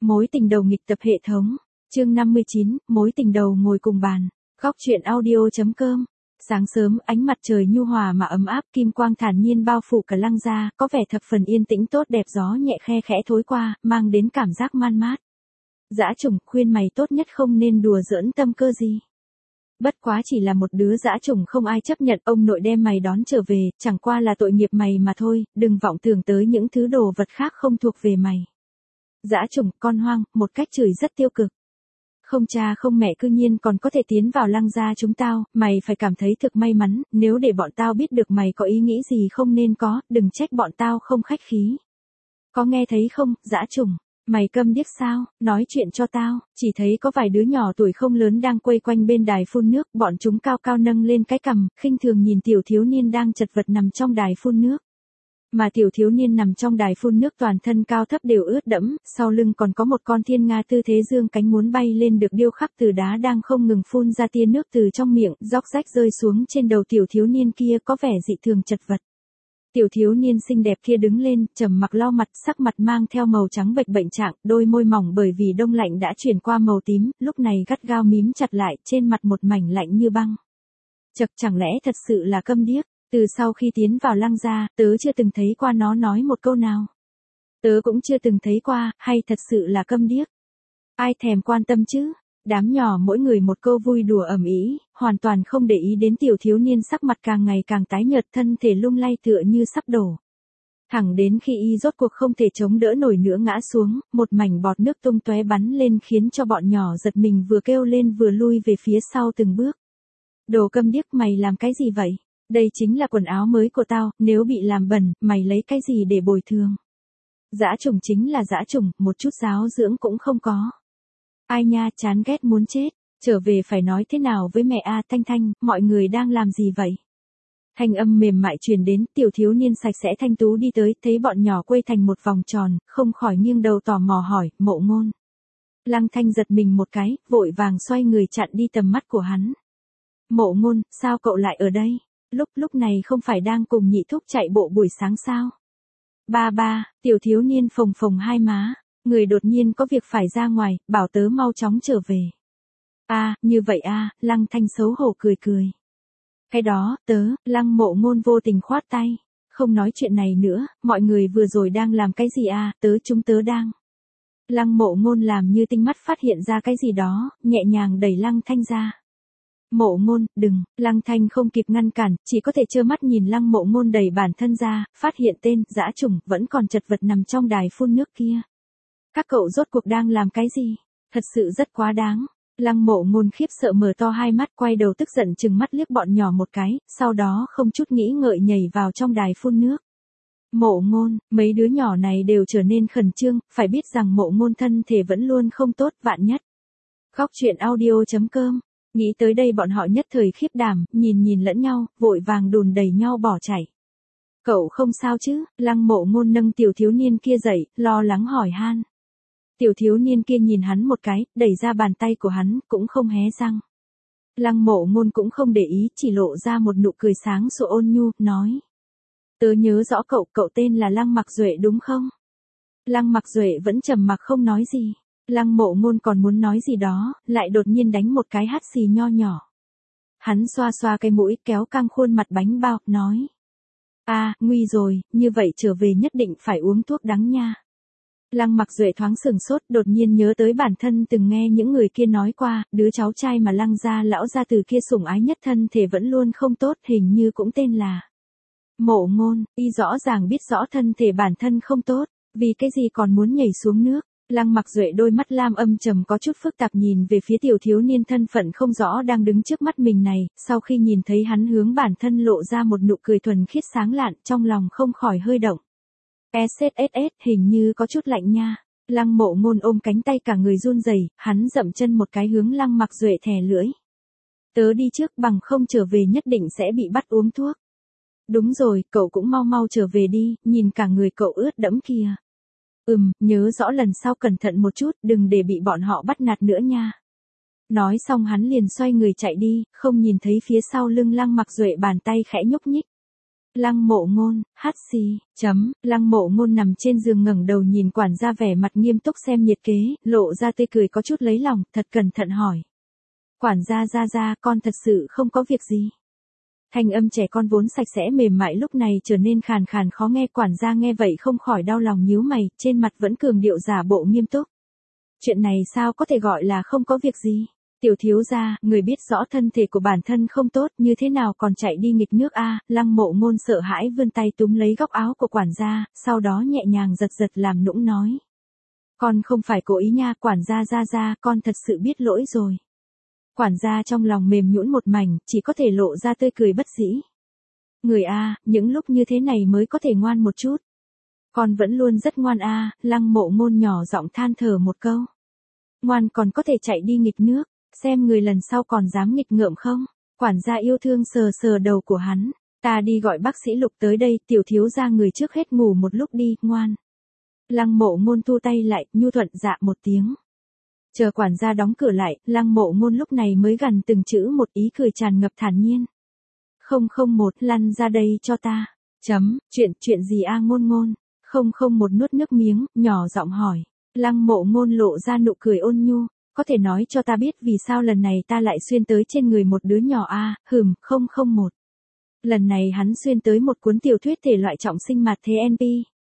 Mối tình đầu nghịch tập hệ thống. Chương 59, mối tình đầu ngồi cùng bàn. Góc truyện audio.com. Sáng sớm, ánh mặt trời nhu hòa mà ấm áp, kim quang thản nhiên bao phủ cả Lăng gia, có vẻ thập phần yên tĩnh tốt đẹp, gió nhẹ khe khẽ thổi qua, mang đến cảm giác man mát. Dã chủng, khuyên mày tốt nhất không nên đùa giỡn tâm cơ gì. Bất quá chỉ là một đứa dã chủng không ai chấp nhận, ông nội đem mày đón trở về, chẳng qua là tội nghiệp mày mà thôi, đừng vọng tưởng tới những thứ đồ vật khác không thuộc về mày. Dã chủng, con hoang, một cách chửi rất tiêu cực. Không cha không mẹ cư nhiên còn có thể tiến vào Lăng gia chúng tao, mày phải cảm thấy thực may mắn, nếu để bọn tao biết được mày có ý nghĩ gì không nên có, đừng trách bọn tao không khách khí. Có nghe thấy không, dã chủng, mày câm điếc sao, nói chuyện cho tao, chỉ thấy có vài đứa nhỏ tuổi không lớn đang quây quanh bên đài phun nước, bọn chúng cao cao nâng lên cái cằm, khinh thường nhìn tiểu thiếu niên đang chật vật nằm trong đài phun nước. Mà tiểu thiếu niên nằm trong đài phun nước toàn thân cao thấp đều ướt đẫm, sau lưng còn có một con thiên nga tư thế dương cánh muốn bay lên được điêu khắc từ đá đang không ngừng phun ra tia nước từ trong miệng, róc rách rơi xuống trên đầu tiểu thiếu niên kia có vẻ dị thường chật vật. Tiểu thiếu niên xinh đẹp kia đứng lên, trầm mặc lau mặt, sắc mặt mang theo màu trắng bệch bệnh trạng, đôi môi mỏng bởi vì đông lạnh đã chuyển qua màu tím, lúc này gắt gao mím chặt lại, trên mặt một mảnh lạnh như băng. Chậc, chẳng lẽ thật sự là câm điếc? Từ sau khi tiến vào Lăng gia, tớ chưa từng thấy qua nó nói một câu nào. Tớ cũng chưa từng thấy qua, hay thật sự là câm điếc? Ai thèm quan tâm chứ? Đám nhỏ mỗi người một câu vui đùa ầm ĩ, hoàn toàn không để ý đến tiểu thiếu niên sắc mặt càng ngày càng tái nhợt, thân thể lung lay tựa như sắp đổ. Thẳng đến khi y rốt cuộc không thể chống đỡ nổi nữa ngã xuống, một mảnh bọt nước tung tóe bắn lên khiến cho bọn nhỏ giật mình, vừa kêu lên vừa lui về phía sau từng bước. Đồ câm điếc, mày làm cái gì vậy? Đây chính là quần áo mới của tao, nếu bị làm bẩn, mày lấy cái gì để bồi thường? Dã chủng chính là dã chủng, một chút giáo dưỡng cũng không có. Ai nha, chán ghét muốn chết, trở về phải nói thế nào với mẹ a? Thanh Thanh, mọi người đang làm gì vậy? Thanh âm mềm mại truyền đến, tiểu thiếu niên sạch sẽ thanh tú đi tới, thấy bọn nhỏ quây thành một vòng tròn, không khỏi nghiêng đầu tò mò hỏi, Mộ Ngôn. Lăng Thanh giật mình một cái, vội vàng xoay người chặn đi tầm mắt của hắn. Mộ Ngôn, sao cậu lại ở đây? Lúc này không phải đang cùng nhị thúc chạy bộ buổi sáng sao? Ba, tiểu thiếu niên phồng phồng hai má, người đột nhiên có việc phải ra ngoài, bảo tớ mau chóng trở về. Như vậy Lăng Thanh xấu hổ cười cười. Cái đó, Lăng Mộ Ngôn vô tình khoát tay. Không nói chuyện này nữa, mọi người vừa rồi đang làm cái gì chúng tớ đang. Lăng Mộ Ngôn làm như tinh mắt phát hiện ra cái gì đó, nhẹ nhàng đẩy Lăng Thanh ra. Mộ Ngôn, đừng, Lăng Thanh không kịp ngăn cản, chỉ có thể trơ mắt nhìn Lăng Mộ Ngôn đẩy bản thân ra, phát hiện tên, dã chủng, vẫn còn chật vật nằm trong đài phun nước kia. Các cậu rốt cuộc đang làm cái gì? Thật sự rất quá đáng. Lăng Mộ Ngôn khiếp sợ mở to hai mắt, quay đầu tức giận trừng mắt liếc bọn nhỏ một cái, sau đó không chút nghĩ ngợi nhảy vào trong đài phun nước. Mộ Ngôn, mấy đứa nhỏ này đều trở nên khẩn trương, phải biết rằng Mộ Ngôn thân thể vẫn luôn không tốt, vạn nhất. Góc truyện audio.com. Nghĩ tới đây bọn họ nhất thời khiếp đảm, nhìn lẫn nhau, vội vàng đùn đẩy nhau bỏ chạy. Cậu không sao chứ? Lăng Mộ Ngôn nâng tiểu thiếu niên kia dậy, lo lắng hỏi han. Tiểu thiếu niên kia nhìn hắn một cái, đẩy ra bàn tay của hắn, cũng không hé răng. Lăng Mộ Ngôn cũng không để ý, chỉ lộ ra một nụ cười sáng sủa ôn nhu, nói. Tớ nhớ rõ cậu tên là Lăng Mặc Duệ đúng không? Lăng Mặc Duệ vẫn trầm mặc không nói gì. Lăng Mộ Ngôn còn muốn nói gì đó, lại đột nhiên đánh một cái hắt xì nho nhỏ. Hắn xoa xoa cái mũi, kéo căng khuôn mặt bánh bao, nói. Nguy rồi, như vậy trở về nhất định phải uống thuốc đắng nha. Lăng Mặc Duệ thoáng sửng sốt, đột nhiên nhớ tới bản thân từng nghe những người kia nói qua, đứa cháu trai mà Lăng gia lão gia từ kia sủng ái nhất thân thể vẫn luôn không tốt, hình như cũng tên là Mộ Ngôn. Y rõ ràng biết rõ thân thể bản thân không tốt, vì cái gì còn muốn nhảy xuống nước. Lăng Mặc Duệ đôi mắt lam âm trầm có chút phức tạp nhìn về phía tiểu thiếu niên thân phận không rõ đang đứng trước mắt mình này, sau khi nhìn thấy hắn hướng bản thân lộ ra một nụ cười thuần khiết sáng lạn, trong lòng không khỏi hơi động. SSS, hình như có chút lạnh nha. Lăng Mộ Ngôn ôm cánh tay cả người run rẩy, hắn dậm chân một cái hướng Lăng Mặc Duệ thè lưỡi. Tớ đi trước, bằng không trở về nhất định sẽ bị bắt uống thuốc. Đúng rồi, cậu cũng mau trở về đi, nhìn cả người cậu ướt đẫm kìa. Nhớ rõ lần sau cẩn thận một chút, đừng để bị bọn họ bắt nạt nữa nha. Nói xong hắn liền xoay người chạy đi, không nhìn thấy phía sau lưng Lăng Mặc Duệ bàn tay khẽ nhúc nhích. Lăng Mộ Ngôn, hát xì, Lăng Mộ Ngôn nằm trên giường ngẩng đầu nhìn quản gia vẻ mặt nghiêm túc xem nhiệt kế, lộ ra tươi cười có chút lấy lòng, thật cẩn thận hỏi. Quản gia ra, con thật sự không có việc gì. Thanh âm trẻ con vốn sạch sẽ mềm mại lúc này trở nên khàn khàn khó nghe, quản gia nghe vậy không khỏi đau lòng nhíu mày, trên mặt vẫn cường điệu giả bộ nghiêm túc. Chuyện này sao có thể gọi là không có việc gì? Tiểu thiếu gia, người biết rõ thân thể của bản thân không tốt, như thế nào còn chạy đi nghịch nước a? Lăng Mộ Ngôn sợ hãi vươn tay túm lấy góc áo của quản gia, sau đó nhẹ nhàng giật giật làm nũng nói. Con không phải cố ý nha, quản gia ra, con thật sự biết lỗi rồi. Quản gia trong lòng mềm nhũn một mảnh, chỉ có thể lộ ra tươi cười bất dĩ. Người a, những lúc như thế này mới có thể ngoan một chút. Con vẫn luôn rất ngoan a. Lăng Mộ Ngôn nhỏ giọng than thở một câu. Ngoan còn có thể chạy đi nghịch nước, xem người lần sau còn dám nghịch ngợm không? Quản gia yêu thương sờ sờ đầu của hắn. Ta đi gọi bác sĩ Lục tới đây, tiểu thiếu gia người trước hết ngủ một lúc đi, ngoan. Lăng Mộ Ngôn thu tay lại, nhu thuận dạ một tiếng. Chờ quản gia đóng cửa lại, Lăng Mộ Ngôn lúc này mới gằn từng chữ một, ý cười tràn ngập thản nhiên. 001, lăn ra đây cho ta. Chuyện gì a? Ngôn. 001 nuốt nước miếng, nhỏ giọng hỏi. Lăng Mộ Ngôn lộ ra nụ cười ôn nhu. Có thể nói cho ta biết vì sao lần này ta lại xuyên tới trên người một đứa nhỏ a? 001. Lần này hắn xuyên tới một cuốn tiểu thuyết thể loại trọng sinh mặt thế NP.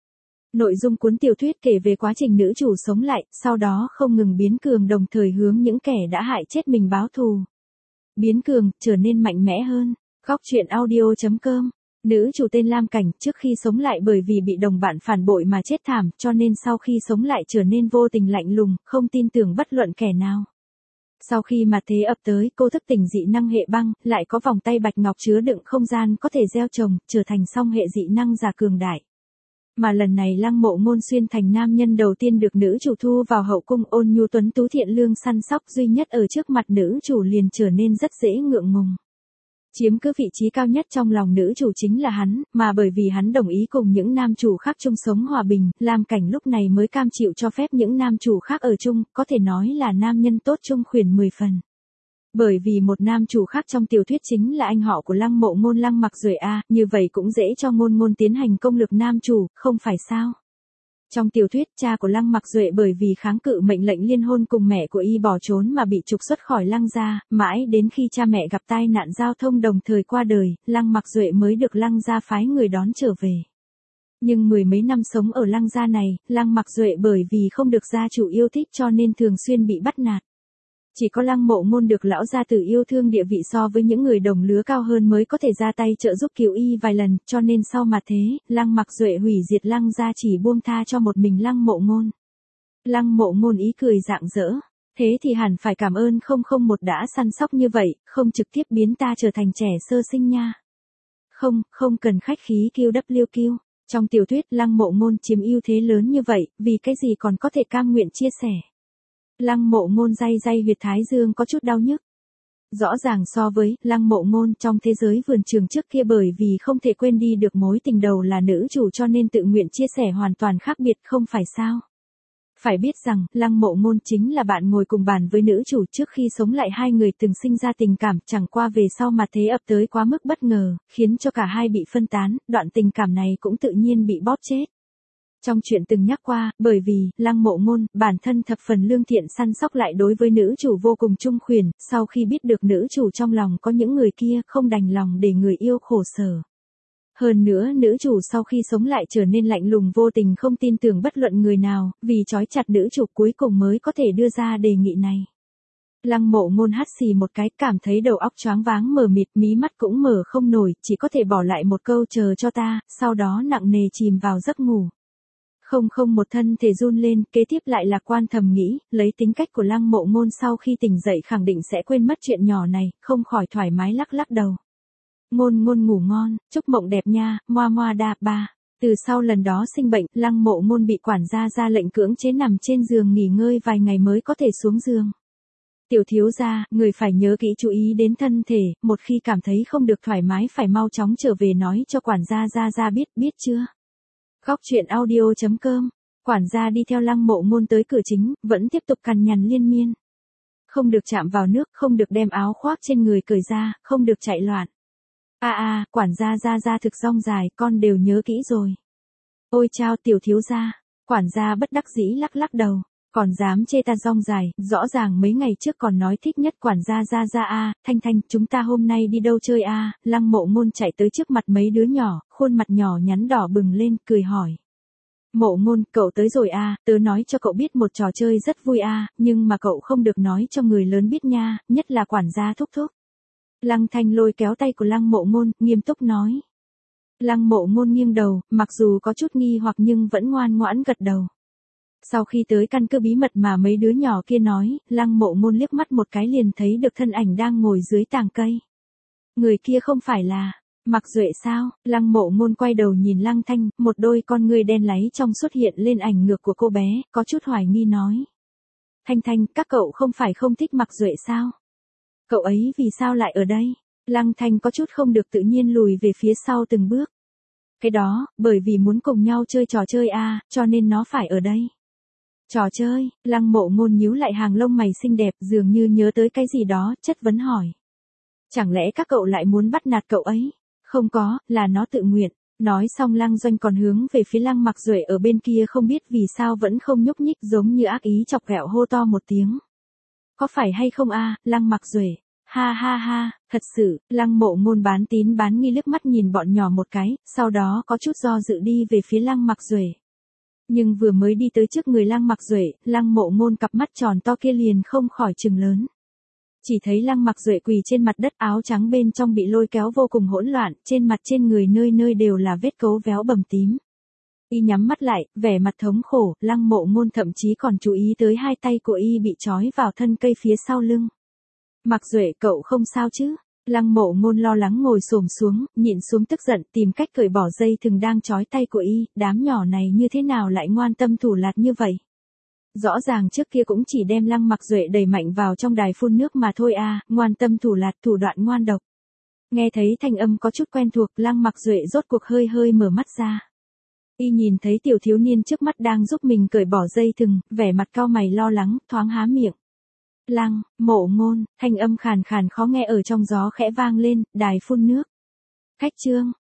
Nội dung cuốn tiểu thuyết kể về quá trình nữ chủ sống lại, sau đó không ngừng biến cường đồng thời hướng những kẻ đã hại chết mình báo thù. Biến cường, trở nên mạnh mẽ hơn. Góc truyện audio.com. Nữ chủ tên Lam Cảnh, trước khi sống lại bởi vì bị đồng bạn phản bội mà chết thảm, cho nên sau khi sống lại trở nên vô tình lạnh lùng, không tin tưởng bất luận kẻ nào. Sau khi mà thế ập tới, cô thức tỉnh dị năng hệ băng, lại có vòng tay bạch ngọc chứa đựng không gian có thể gieo trồng, trở thành song hệ dị năng giả cường đại. Mà lần này Lăng Mộ Ngôn xuyên thành nam nhân đầu tiên được nữ chủ thu vào hậu cung, ôn nhu tuấn tú thiện lương săn sóc duy nhất ở trước mặt nữ chủ liền trở nên rất dễ ngượng ngùng. Chiếm cứ vị trí cao nhất trong lòng nữ chủ chính là hắn, mà bởi vì hắn đồng ý cùng những nam chủ khác chung sống hòa bình, Lam Cảnh lúc này mới cam chịu cho phép những nam chủ khác ở chung, có thể nói là nam nhân tốt chung khuyển 10 phần. Bởi vì một nam chủ khác trong tiểu thuyết chính là anh họ của Lăng Mộ Ngôn, Lăng Mặc Duệ a, như vậy cũng dễ cho Ngôn tiến hành công lực nam chủ, không phải sao? Trong tiểu thuyết, cha của Lăng Mặc Duệ bởi vì kháng cự mệnh lệnh liên hôn cùng mẹ của y bỏ trốn mà bị trục xuất khỏi Lăng gia, mãi đến khi cha mẹ gặp tai nạn giao thông đồng thời qua đời, Lăng Mặc Duệ mới được Lăng gia phái người đón trở về. Nhưng mười mấy năm sống ở Lăng gia này, Lăng Mặc Duệ bởi vì không được gia chủ yêu thích cho nên thường xuyên bị bắt nạt. Chỉ có Lăng Mộ Ngôn được lão gia tử yêu thương, địa vị so với những người đồng lứa cao hơn mới có thể ra tay trợ giúp cứu y vài lần, cho nên sau mà thế, Lăng Mặc Duệ hủy diệt Lăng gia chỉ buông tha cho một mình Lăng Mộ Ngôn. Lăng Mộ Ngôn ý cười rạng rỡ, thế thì hẳn phải cảm ơn 001 đã săn sóc như vậy, không trực tiếp biến ta trở thành trẻ sơ sinh nha. Không cần khách khí QWQ. Trong tiểu thuyết Lăng Mộ Ngôn chiếm ưu thế lớn như vậy, vì cái gì còn có thể cam nguyện chia sẻ. Lăng Mộ Ngôn day huyệt thái dương có chút đau nhức. Rõ ràng so với Lăng Mộ Ngôn trong thế giới vườn trường trước kia bởi vì không thể quên đi được mối tình đầu là nữ chủ cho nên tự nguyện chia sẻ hoàn toàn khác biệt, không phải sao? Phải biết rằng, Lăng Mộ Ngôn chính là bạn ngồi cùng bàn với nữ chủ, trước khi sống lại hai người từng sinh ra tình cảm, chẳng qua về sau mà thế ập tới quá mức bất ngờ, khiến cho cả hai bị phân tán, đoạn tình cảm này cũng tự nhiên bị bóp chết. Trong chuyện từng nhắc qua, bởi vì, Lăng Mộ Ngôn, bản thân thập phần lương thiện săn sóc lại đối với nữ chủ vô cùng trung khuyển, sau khi biết được nữ chủ trong lòng có những người kia, không đành lòng để người yêu khổ sở. Hơn nữa nữ chủ sau khi sống lại trở nên lạnh lùng vô tình, không tin tưởng bất luận người nào, vì trói chặt nữ chủ cuối cùng mới có thể đưa ra đề nghị này. Lăng Mộ Ngôn hắt xì một cái, cảm thấy đầu óc choáng váng mờ mịt, mí mắt cũng mở không nổi, chỉ có thể bỏ lại một câu chờ cho ta, sau đó nặng nề chìm vào giấc ngủ. Một thân thể run lên, kế tiếp lại là quan thầm nghĩ, lấy tính cách của Lăng Mộ Ngôn sau khi tỉnh dậy khẳng định sẽ quên mất chuyện nhỏ này, không khỏi thoải mái lắc đầu. Ngôn ngủ ngon, chúc mộng đẹp nha, moa đa ba. Từ sau lần đó sinh bệnh, Lăng Mộ Ngôn bị quản gia ra lệnh cưỡng chế nằm trên giường nghỉ ngơi vài ngày mới có thể xuống giường. Tiểu thiếu gia, người phải nhớ kỹ chú ý đến thân thể, một khi cảm thấy không được thoải mái phải mau chóng trở về nói cho quản gia ra biết chưa? Góc truyện audio.com. Quản gia đi theo Lăng Mộ Ngôn tới cửa chính, vẫn tiếp tục cằn nhằn liên miên. Không được chạm vào nước, không được đem áo khoác trên người cởi ra, không được chạy loạn. Quản gia ra thực rong dài, con đều nhớ kỹ rồi. Ôi chao tiểu thiếu gia, quản gia bất đắc dĩ lắc lắc đầu, còn dám chê ta rong dài, rõ ràng mấy ngày trước còn nói thích nhất quản gia ra. Thanh Thanh, chúng ta hôm nay đi đâu chơi a? Lăng Mộ Ngôn chạy tới trước mặt mấy đứa nhỏ, khuôn mặt nhỏ nhắn đỏ bừng lên, cười hỏi. Mộ Ngôn, cậu tới rồi tớ nói cho cậu biết một trò chơi rất vui nhưng mà cậu không được nói cho người lớn biết nha, nhất là quản gia thúc thúc. Lăng Thanh lôi kéo tay của Lăng Mộ Ngôn, nghiêm túc nói. Lăng Mộ Ngôn nghiêng đầu, mặc dù có chút nghi hoặc nhưng vẫn ngoan ngoãn gật đầu. Sau khi tới căn cứ bí mật mà mấy đứa nhỏ kia nói, Lăng Mộ Ngôn liếc mắt một cái liền thấy được thân ảnh đang ngồi dưới tàng cây. Người kia không phải là Mạc Duệ sao? Lăng Mộ Ngôn quay đầu nhìn Lăng Thanh, một đôi con ngươi đen láy trong xuất hiện lên ảnh ngược của cô bé, có chút hoài nghi nói. Thanh Thanh, các cậu không phải không thích Mạc Duệ sao? Cậu ấy vì sao lại ở đây? Lăng Thanh có chút không được tự nhiên lùi về phía sau từng bước. Cái đó, bởi vì muốn cùng nhau chơi trò chơi cho nên nó phải ở đây. Trò chơi, Lăng Mộ Ngôn nhíu lại hàng lông mày xinh đẹp, dường như nhớ tới cái gì đó, chất vấn hỏi. Chẳng lẽ các cậu lại muốn bắt nạt cậu ấy? Không có, là nó tự nguyện. Nói xong Lăng Doanh còn hướng về phía Lăng Mạc Duệ ở bên kia không biết vì sao vẫn không nhúc nhích, giống như ác ý chọc ghẹo hô to một tiếng. Có phải hay không Lăng Mạc Duệ? Ha, thật sự. Lăng Mộ Ngôn bán tín bán nghi liếc mắt nhìn bọn nhỏ một cái, sau đó có chút do dự đi về phía Lăng Mạc Duệ. Nhưng vừa mới đi tới trước người Lăng Mạc Duệ, Lăng Mộ Ngôn cặp mắt tròn to kia liền không khỏi trừng lớn. Chỉ thấy Lăng Mạc Duệ quỳ trên mặt đất, áo trắng bên trong bị lôi kéo vô cùng hỗn loạn, trên mặt trên người nơi nơi đều là vết cấu véo bầm tím. Y nhắm mắt lại, vẻ mặt thống khổ, Lăng Mộ Ngôn thậm chí còn chú ý tới hai tay của y bị trói vào thân cây phía sau lưng. Mạc Duệ, cậu không sao chứ? Lăng Mộ Ngôn lo lắng ngồi xổm xuống, nhịn xuống tức giận, tìm cách cởi bỏ dây thừng đang trói tay của y, đám nhỏ này như thế nào lại ngoan tâm thủ lạt như vậy? Rõ ràng trước kia cũng chỉ đem Lăng Mạc Duệ đẩy mạnh vào trong đài phun nước mà thôi ngoan tâm thủ lạt, thủ đoạn ngoan độc. Nghe thấy thanh âm có chút quen thuộc, Lăng Mạc Duệ rốt cuộc hơi mở mắt ra. Y nhìn thấy tiểu thiếu niên trước mắt đang giúp mình cởi bỏ dây thừng, vẻ mặt cau mày lo lắng, thoáng há miệng. Lăng Mộ Ngôn, thanh âm khàn khàn khó nghe ở trong gió khẽ vang lên, đài phun nước. Khách trương,